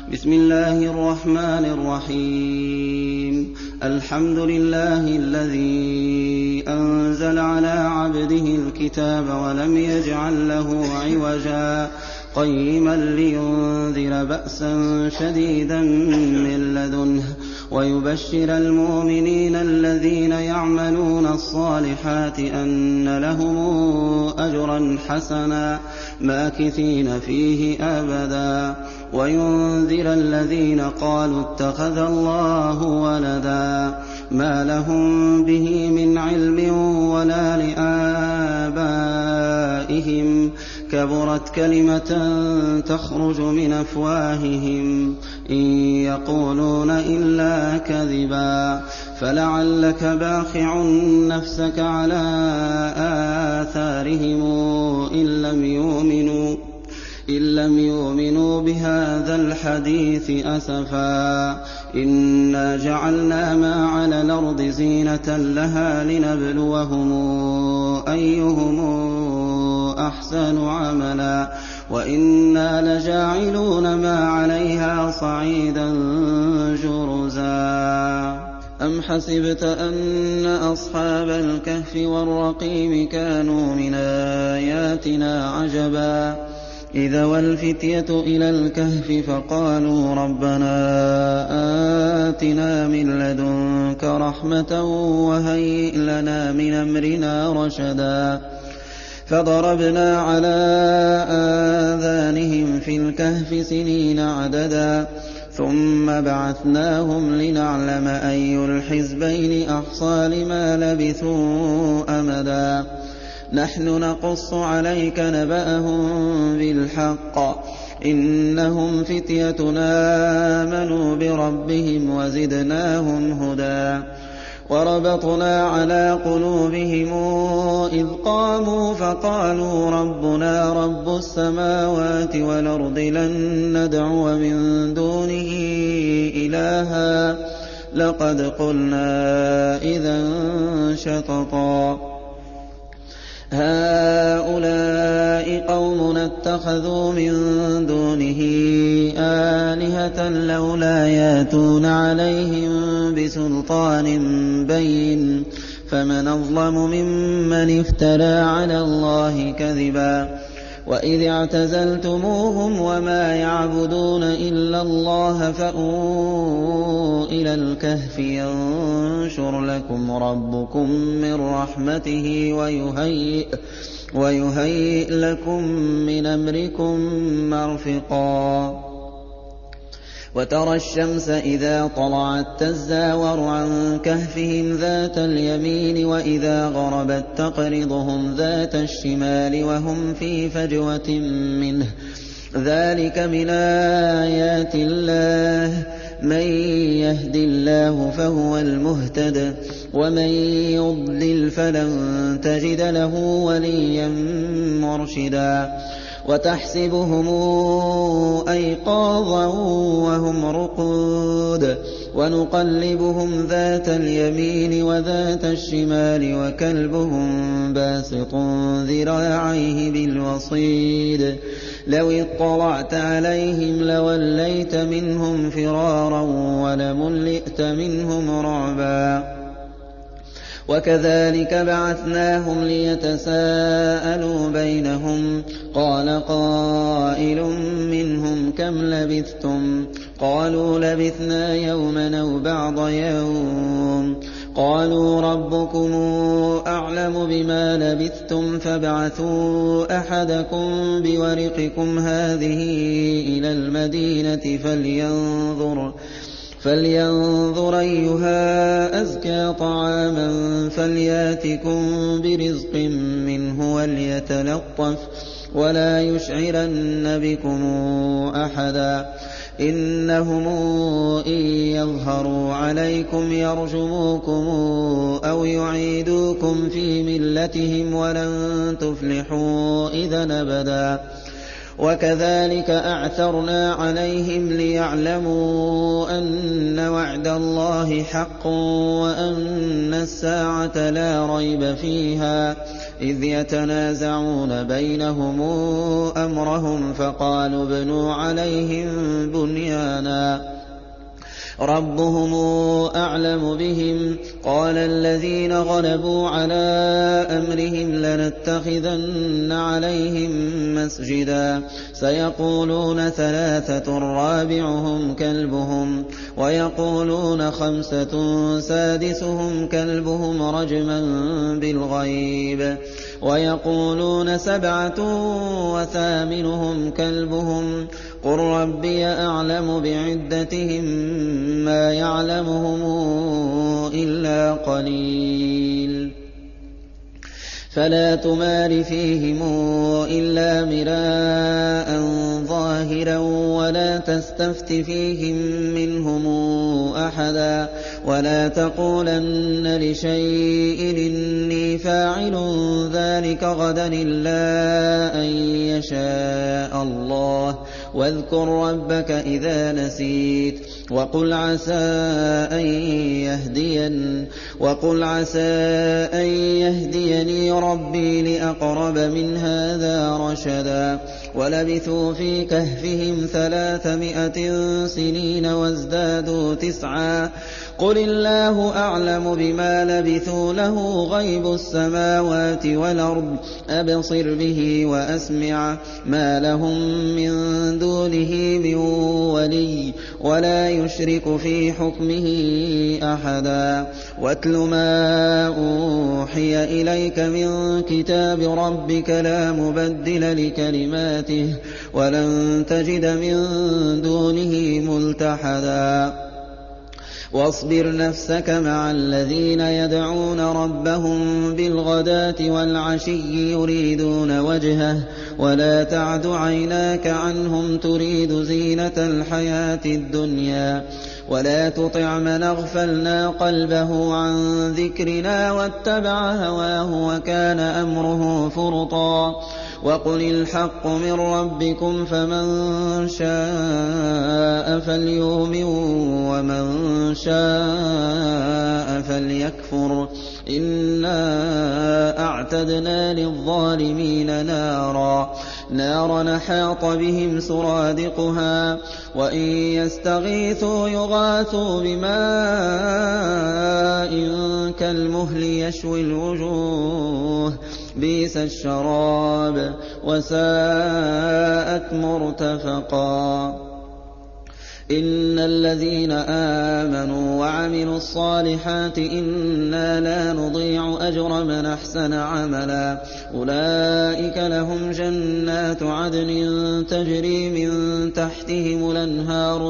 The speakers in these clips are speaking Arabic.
بسم الله الرحمن الرحيم. الحمد لله الذي أنزل على عبده الكتاب ولم يجعل له عوجا قيما لينذر بأسا شديدا من لدنه ويبشر المؤمنين الذين يعملون الصالحات أن لهم أجرا حسنا ماكثين فيه أبدا وينذر الذين قالوا اتخذ الله ولدا ما لهم به من علم ولا لآبائهم كبرت كلمة تخرج من أفواههم إن يقولون إلا كذبا فلعلك باخع نفسك على آثارهم إن لم يؤمنوا بهذا الحديث أسفا إنا جعلنا ما على الأرض زينة لها لنبلوهم أيهم أحسن عملا وإنا لجاعلون ما عليها صعيدا جرزا. أم حسبت أن أصحاب الكهف والرقيم كانوا من آياتنا عجبا إذ أوى الفتية إلى الكهف فقالوا ربنا آتنا من لدنك رحمة وهيئ لنا من أمرنا رشدا فضربنا على آذانهم في الكهف سنين عددا ثم بعثناهم لنعلم أي الحزبين أحصى لما لبثوا أمدا نحن نقص عليك نبأهم بالحق إنهم فتيتنا آمنوا بربهم وزدناهم هدى وربطنا على قلوبهم إذ قاموا فقالوا ربنا رب السماوات والأرض لن ندعو من دونه إلها لقد قلنا إذا شططا هؤلاء قوم اتخذوا من دونه آلهة لولا ياتون عليهم بسلطان بين فمن أظلم ممن افترى على الله كذبا وإذ اعتزلتموهم وما يعبدون إلا الله فأووا إلى الكهف ينشر لكم ربكم من رحمته ويهيئ لكم من أمركم مرفقا وترى الشمس إذا طلعت تزاور عن كهفهم ذات اليمين وإذا غربت تقرضهم ذات الشمال وهم في فجوة منه ذلك من آيات الله من يهد الله فهو المهتد ومن يضلل فلن تجد له وليا مرشدا وتحسبهم أيقاظا وهم رقود ونقلبهم ذات اليمين وذات الشمال وكلبهم باسط ذراعيه بالوصيد لو اطلعت عليهم لوليت منهم فرارا ولملئت منهم رعبا وكذلك بعثناهم ليتساءلوا بينهم قال قائل منهم كم لبثتم قالوا لبثنا يوما أو بعض يوم قالوا ربكم أعلم بما لبثتم فابعثوا أحدكم بورقكم هذه إلى المدينة فلينظر أيها أزكى طعاما فلياتكم برزق منه وليتلطف ولا يشعرن بكم أحدا إنهم إن يظهروا عليكم يرجموكم أو يعيدوكم في ملتهم ولن تفلحوا إذا أبدا وكذلك أعثرنا عليهم ليعلموا أن وعد الله حق وأن الساعة لا ريب فيها إذ يتنازعون بينهم أمرهم فقالوا ابنوا عليهم بنيانا ربهم أعلم بهم قال الذين غلبوا على أمرهم لنتخذن عليهم مسجدا سيقولون ثلاثة رابعهم كلبهم ويقولون خمسة سادسهم كلبهم رجما بالغيب ويقولون سبعة وثامنهم كلبهم قل ربي أعلم بعدتهم ما يعلمهم إلا قليل فلا تمار فيهم إلا مراء ظاهرا ولا تستفت فيهم منهم أحدا ولا تقولن لشيء إني فاعل ذلك غدا إلا أن يشاء الله واذكر ربك إذا نسيت وقل عسى أن يهديني ربي لأقرب من هذا رشدا ولبثوا في كهفهم 300 سنين وازدادوا 9 قل الله أعلم بما لبثوا له غيب السماوات والأرض أبصر به وأسمع ما لهم من دونه من ولي ولا يشرك في حكمه أحدا واتل ما أوحي إليك من كتاب ربك لا مبدل لكلماته ولن تجد من دونه ملتحدا واصبر نفسك مع الذين يدعون ربهم بالغداة والعشي يريدون وجهه ولا تعد عيناك عنهم تريد زينة الحياة الدنيا ولا تطع من أغفلنا قلبه عن ذكرنا واتبع هواه وكان أمره فرطا وقل الحق من ربكم فمن شاء فليؤمن ومن شاء فليكفر إنا أعتدنا للظالمين نارا حاط بهم سرادقها وإن يستغيثوا يغاثوا بماء كالمهل يشوي الوجوه بئس الشراب وساءت مرتفقا إن الذين آمنوا وعملوا الصالحات إنا لا نضيع أجر من أحسن عملا أولئك لهم جنات عدن تجري من تحتهم الأنهار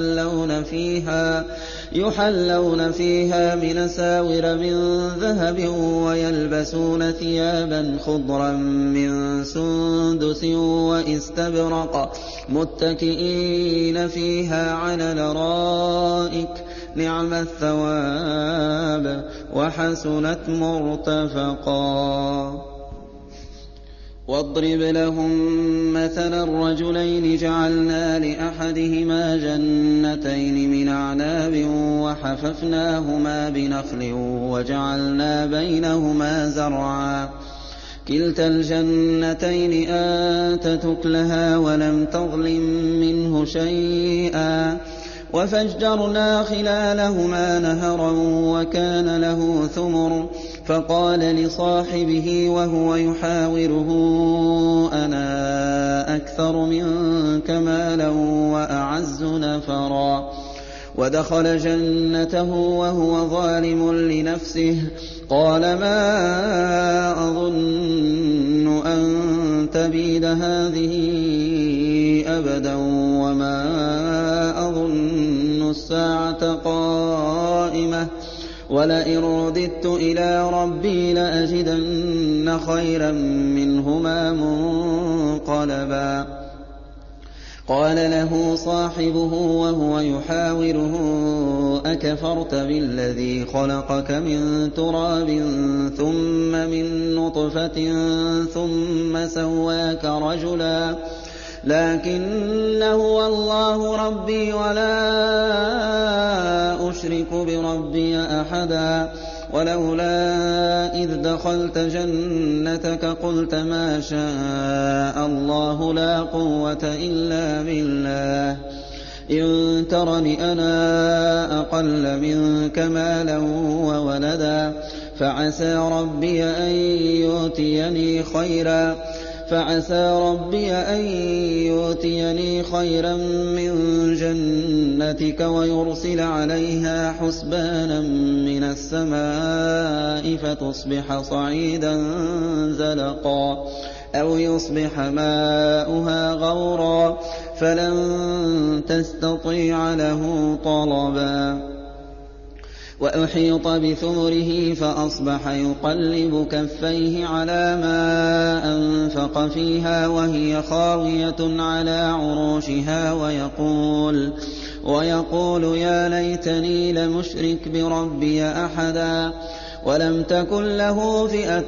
يحلون فيها من أساور من ذهب ويلبسون ثيابا خضرا من سندس واستبرق متكئين فيها على الأرائك نعم الثواب وحسنت مرتفقا واضرب لهم مثلا الرجلين جعلنا لأحدهما جنتين من أعناب وحففناهما بنخل وجعلنا بينهما زرعا كلتا الجنتين آتت أكلها ولم تظلم منه شيئا وفجرنا خلالهما نهرا وكان له ثمر فقال لصاحبه وهو يحاوره أنا أكثر منك مالا وأعز نفرا ودخل جنته وهو ظالم لنفسه قال ما أظن أن تبيد هذه أبدا وما أظن الساعة قائمة ولئن رددت إلى ربي لأجدن خيرا منهما منقلبا قال له صاحبه وهو يحاوره أكفرت بالذي خلقك من تراب ثم من نطفة ثم سواك رجلا لكن هو الله ربي ولا أشرك بربي أحدا ولولا إذ دخلت جنتك قلت ما شاء الله لا قوة إلا بالله إن ترني أنا أقل منك مالا وولدا فعسى ربي أن يؤتيني خيرا من جنتك ويرسل عليها حسبانا من السماء فتصبح صعيدا زلقا أو يصبح ماؤها غورا فلن تستطيع له طلبا وأحيط بثمره فأصبح يقلب كفيه على ما أنفق فيها وهي خاوية على عروشها ويقول يا ليتني لمشرك بربي أحدا ولم تكن له فئة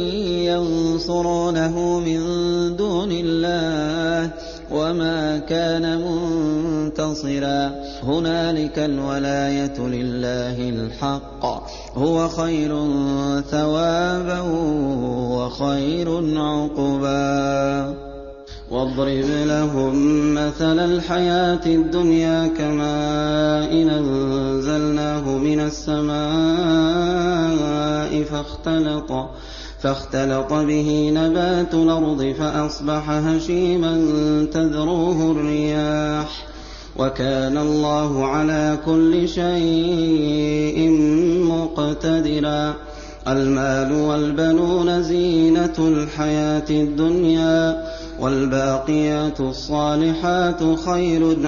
ينصرونه من دون الله وما كان منتصرا هنالك الولاية لله الحق هو خير ثوابا وخير عقبا واضرب لهم مثل الحياة الدنيا كماء أنزلناه من السماء فاختلط به نبات الأرض فأصبح هشيما تذروه الرياح وكان الله على كل شيء مقتدرا المال والبنون زينة الحياة الدنيا والباقيات الصالحات خير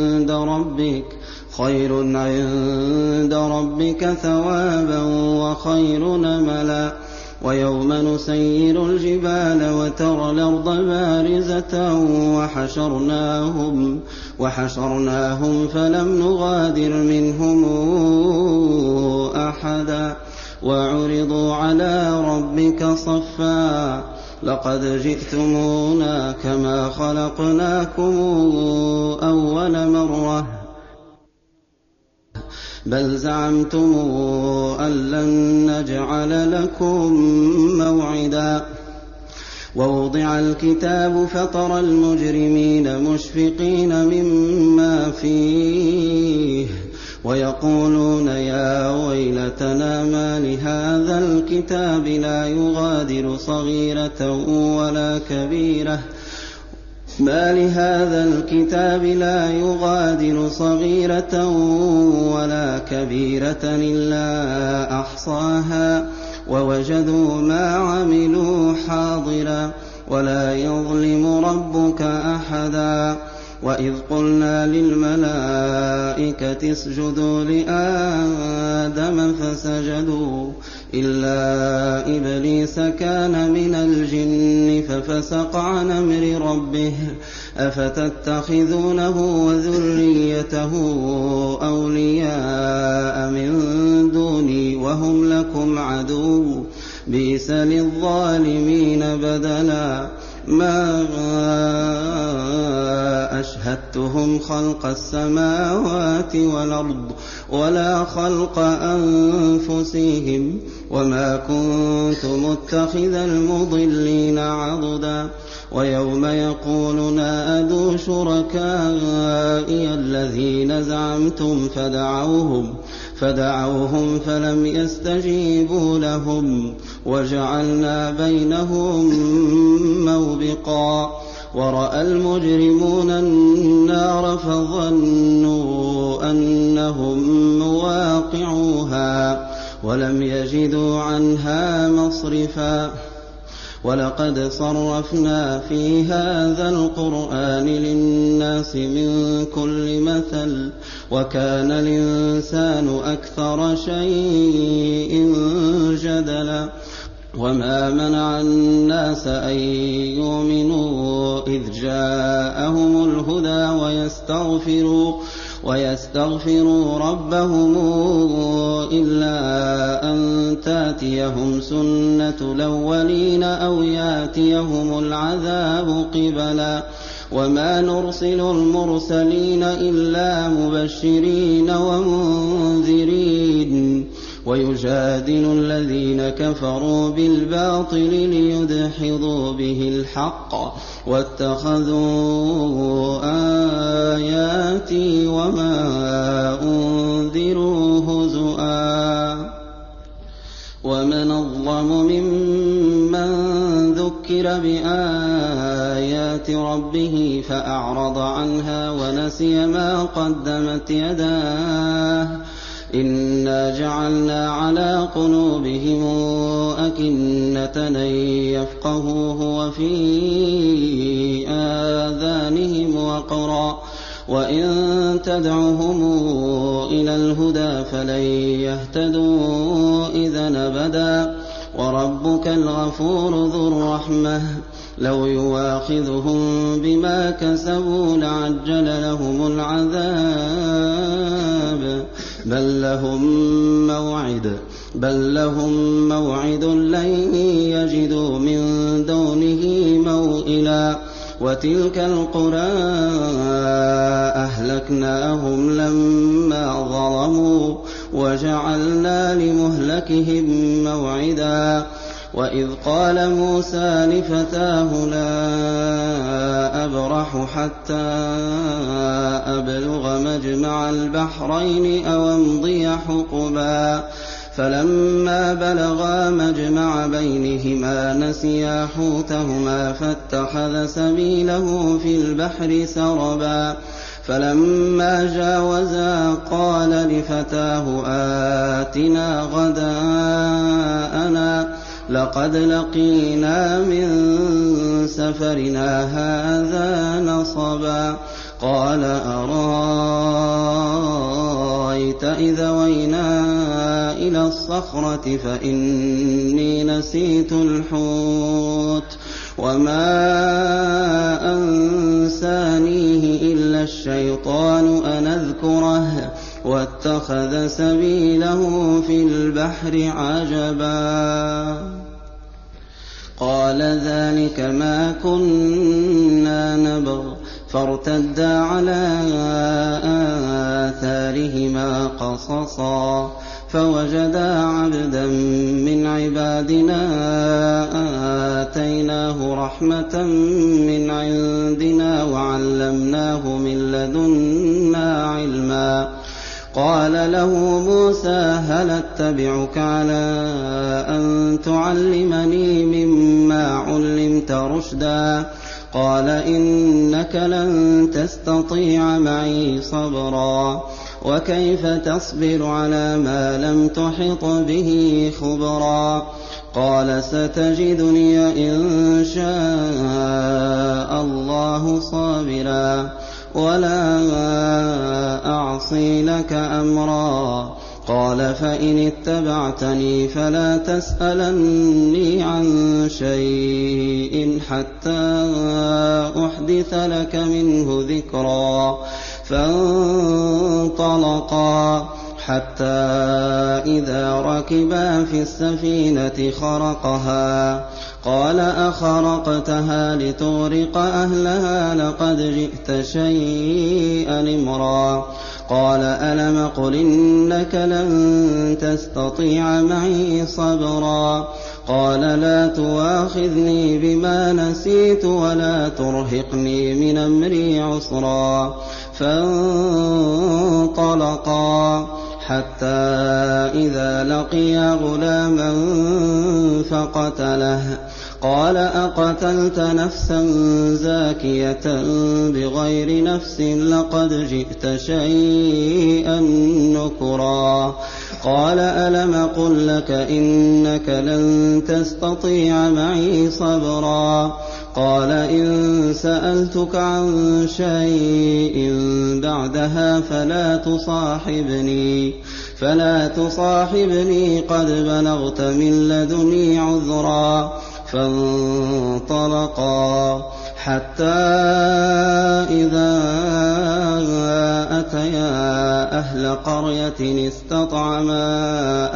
عند ربك ثوابا وخير نملا ويوم نسير الجبال وترى الأرض بارزة وحشرناهم فلم نغادر منهم أحدا وعرضوا على ربك صفا لقد جئتمونا كما خلقناكم أول مرة بل زعمتم أن لن نجعل لكم موعدا ووضع الكتاب فترى المجرمين مشفقين مما فيه ويقولون يا ويلتنا ما لهذا الكتاب لا يغادر صغيرة ولا كبيرة إلا أحصاها ووجدوا ما عملوا حاضرا ولا يظلم ربك أحدا وإذ قلنا للملائكة اسجدوا لآدم فسجدوا إلا إبليس كان من الجن ففسق عن أمر ربه أفتتخذونه وذريته أولياء من دوني وهم لكم عدو بئس للظالمين بدلا ما أشهدتهم خلق السماوات والأرض ولا خلق أنفسهم وما كنت متخذ المضلين عضدا ويوم يقول نادوا شركائي الذين زعمتم فدعوهم فلم يستجيبوا لهم وجعلنا بينهم موبقا ورأى المجرمون النار فظنوا أنهم مواقعوها ولم يجدوا عنها مصرفا ولقد صرفنا في هذا القرآن للناس من كل مثل وكان الإنسان أكثر شيء جدلا وما منع الناس أن يؤمنوا إذ جاءهم الهدى ويستغفروا ربهم إلا أن تاتيهم سنة الأولين أو ياتيهم العذاب قبلا وما نرسل المرسلين إلا مبشرين ومنذرين ويجادل الذين كفروا بالباطل ليدحضوا به الحق واتخذوا آياتي وما أنذروا هزؤا ومن أظلم ممن ذكر بآيات ربه فأعرض عنها ونسي ما قدمت يداه إنا جعلنا على قلوبهم أكنة أن يفقهوه وفي آذانهم وقرا وإن تدعهم إلى الهدى فلن يهتدوا إذا أبدا وربك الغفور ذو الرحمة لو يواخذهم بما كسبوا لعجل لهم العذاب بل لهم موعد لن يجدوا من دونه موئلا وتلك القرى أهلكناهم لما ظلموا وجعلنا لمهلكهم موعدا وإذ قال موسى لفتاه لا أبرح حتى أبلغ مجمع البحرين أو أمضي حقبا فلما بلغا مجمع بينهما نسيا حوتهما فاتخذ سبيله في البحر سربا فلما جاوزا قال لفتاه آتنا غداءنا لقد لقينا من سفرنا هذا نصبا قال أرأيت إذا وينا إلى الصخرة فإني نسيت الحوت وما أنسانيه إلا الشيطان أن أذكره واتخذ سبيله في البحر عجبا قال ذلك ما كنا نبغ فارتدا على آثارهما قصصا فوجدا عبدا من عبادنا آتيناه رحمة من عندنا وعلمناه من لدنا علما قال له موسى هل اتبعك على أن تعلمني مما علمت رشدا قال إنك لن تستطيع معي صبرا وكيف تصبر على ما لم تحط به خبرا قال ستجدني إن شاء الله صابرا ولا أعصي لك أمرا قال فإن اتبعتني فلا تسألني عن شيء حتى أحدث لك منه ذكرا فانطلقا حتى إذا ركبا في السفينة خرقها قال أخرقتها لتغرق أهلها لقد جئت شيئا إمرا قال ألم قل إنك لن تستطيع معي صبرا قال لا تواخذني بما نسيت ولا ترهقني من أمري عسرا فانطلقا حتى إذا لقيا غلاما فقتله قال أقتلت نفسا زاكية بغير نفس لقد جئت شيئا نكرا قال ألم قل لك إنك لن تستطيع معي صبرا قال إن سألتك عن شيء بعدها فلا تصاحبني قد بلغت من لدني عذرا فانطلقا حتى إذا أتيا أهل قرية استطعما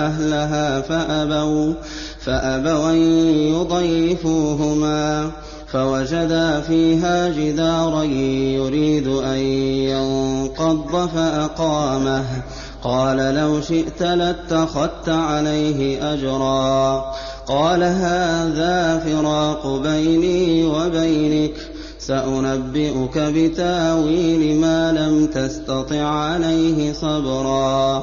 أهلها فأبوا أن يضيفوهما فوجدا فيها جدارا يريد أن ينقض فأقامه قال لو شئت لاتخذت عليه أجرا قال هذا فراق بيني وبينك سأنبئك بتاويل ما لم تستطع عليه صبرا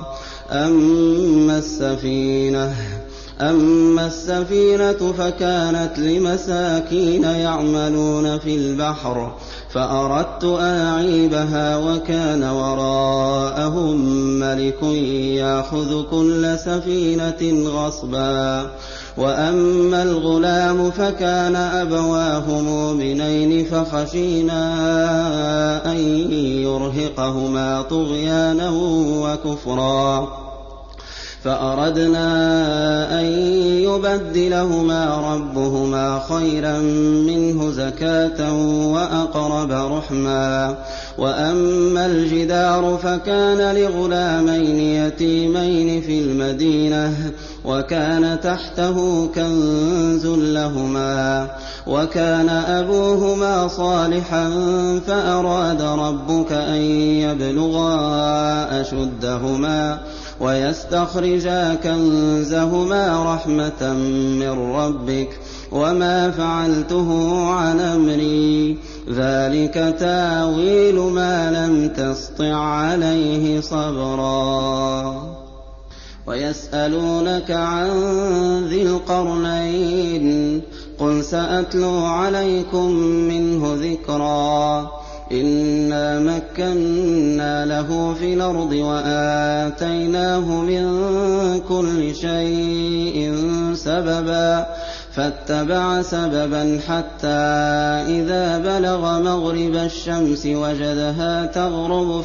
أما السفينة فكانت لمساكين يعملون في البحر فأردت أن أعيبها وكان وراءهم ملك يأخذ كل سفينة غصبا وأما الغلام فكان أبواه مؤمنين فخشينا أن يرهقهما طغيانا وكفرا فأردنا أن يبدلهما ربهما خيرا منه زكاة وأقرب رحما وأما الجدار فكان لغلامين يتيمين في المدينة وكان تحته كنز لهما وكان أبوهما صالحا فأراد ربك أن يبلغا أشدهما ويستخرجا كنزهما رحمة من ربك وما فعلته عن أمري ذلك تاويل ما لم تسطع عليه صبرا ويسألونك عن ذي القرنين قل سأتلو عليكم منه ذكرا إنا مكنا له في الأرض وآتيناه من كل شيء سببا فاتبع سببا حتى إذا بلغ مغرب الشمس وجدها تغرب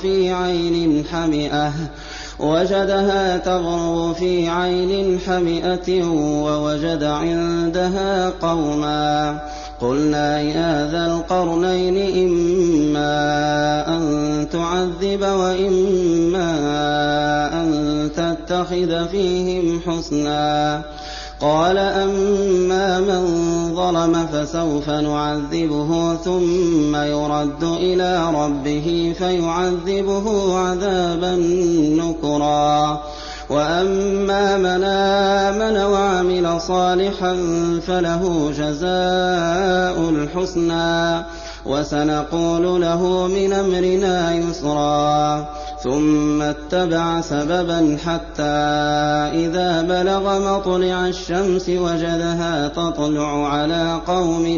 في عين حمئة ووجد عندها قوما قلنا يا ذا القرنين إما أن تعذب وإما أن تتخذ فيهم حسنا قال أما من ظلم فسوف نعذبه ثم يرد إلى ربه فيعذبه عذابا نكرا وأما من آمن وعمل صالحا فله جزاء الحسنى وسنقول له من أمرنا يسرا ثم اتبع سببا حتى إذا بلغ مطلع الشمس وجدها تطلع على قوم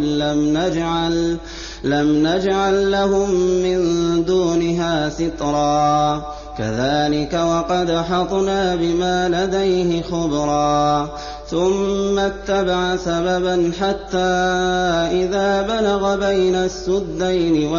لم نجعل لهم من دونها سترا كذلك وقد حطنا بما لديه خبرا ثم اتبع سببا حتى إذا بلغ بين السدين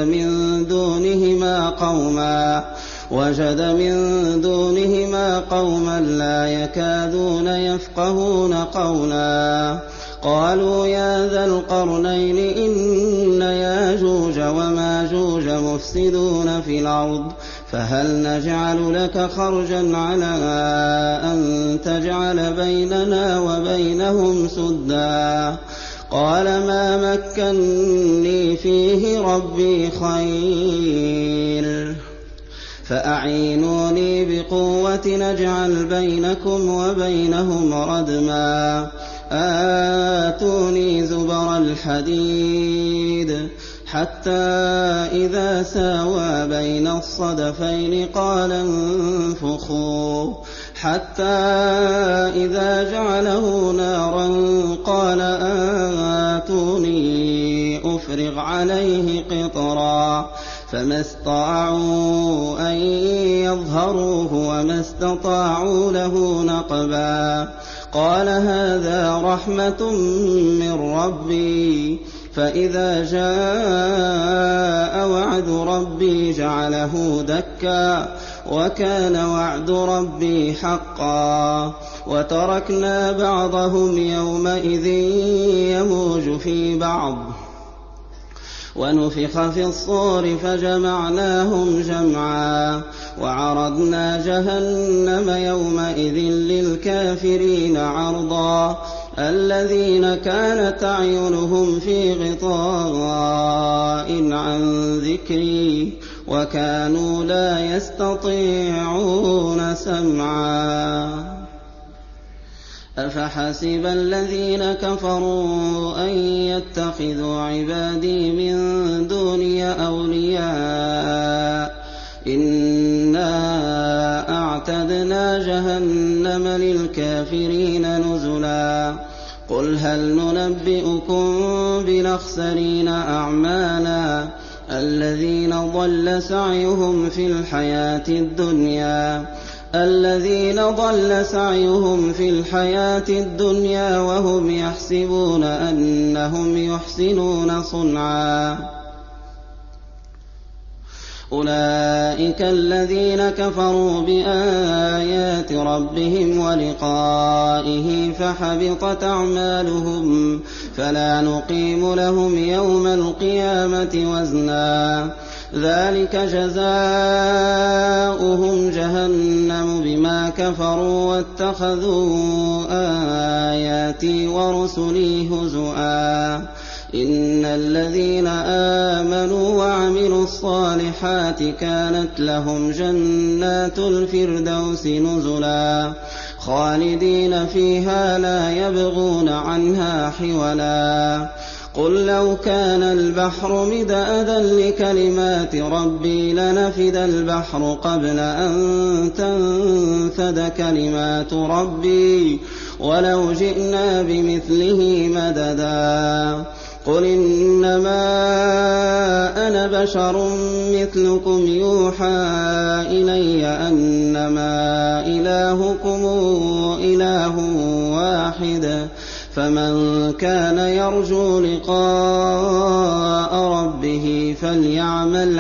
وجد من دونهما قوما لا يكادون يفقهون قولا قالوا يا ذا القرنين إن ياجوج وماجوج مفسدون في الأرض فهل نجعل لك خرجا على أن تجعل بيننا وبينهم سدا قال ما مكني فيه ربي خير فأعينوني بقوة نجعل بينكم وبينهم ردما آتوني زبر الحديد حتى إذا ساوى بين الصدفين قال انفخوا حتى إذا جعله نارا قال آتوني أفرغ عليه قطرا فما استطاعوا أن يظهروه وما استطاعوا له نقبا قال هذا رحمة من ربي فإذا جاء وعد ربي جعله دكا وكان وعد ربي حقا وتركنا بعضهم يومئذ يموج في بعض ونفخ في الصور فجمعناهم جمعا وعرضنا جهنم يومئذ للكافرين عرضا الذين كانت أعينهم في غطاء عن ذكري وكانوا لا يستطيعون سمعا أفحسب الذين كفروا أن يتخذوا عبادي من دوني أولياء إنا أعتدنا جهنم للكافرين نزلا قل هل ننبئكم بالأخسرين أعمالا الذين ضل سعيهم في الحياة الدنيا وهم يحسبون أنهم يحسنون صنعا أولئك الذين كفروا بآيات ربهم ولقائه فحبطت أعمالهم فلا نقيم لهم يوم القيامة وزنا ذلك جزاؤهم جهنم بما كفروا واتخذوا آياتي ورسلي هزؤا إن الذين آمنوا وعملوا الصالحات كانت لهم جنات الفردوس نزلا خالدين فيها لا يبغون عنها حولا قل لو كان البحر مدادا لكلمات ربي لنفد البحر قبل أن تنفد كلمات ربي ولو جئنا بمثله مددا قل إنما أنا بشر مثلكم يوحى إلي أنما إلهكم إله واحد فمن كان يرجو لقاء ربه فليعمل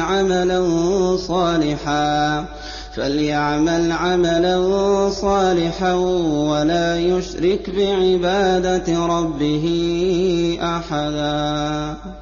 عملا صالحا ولا يشرك بعبادة ربه أحدا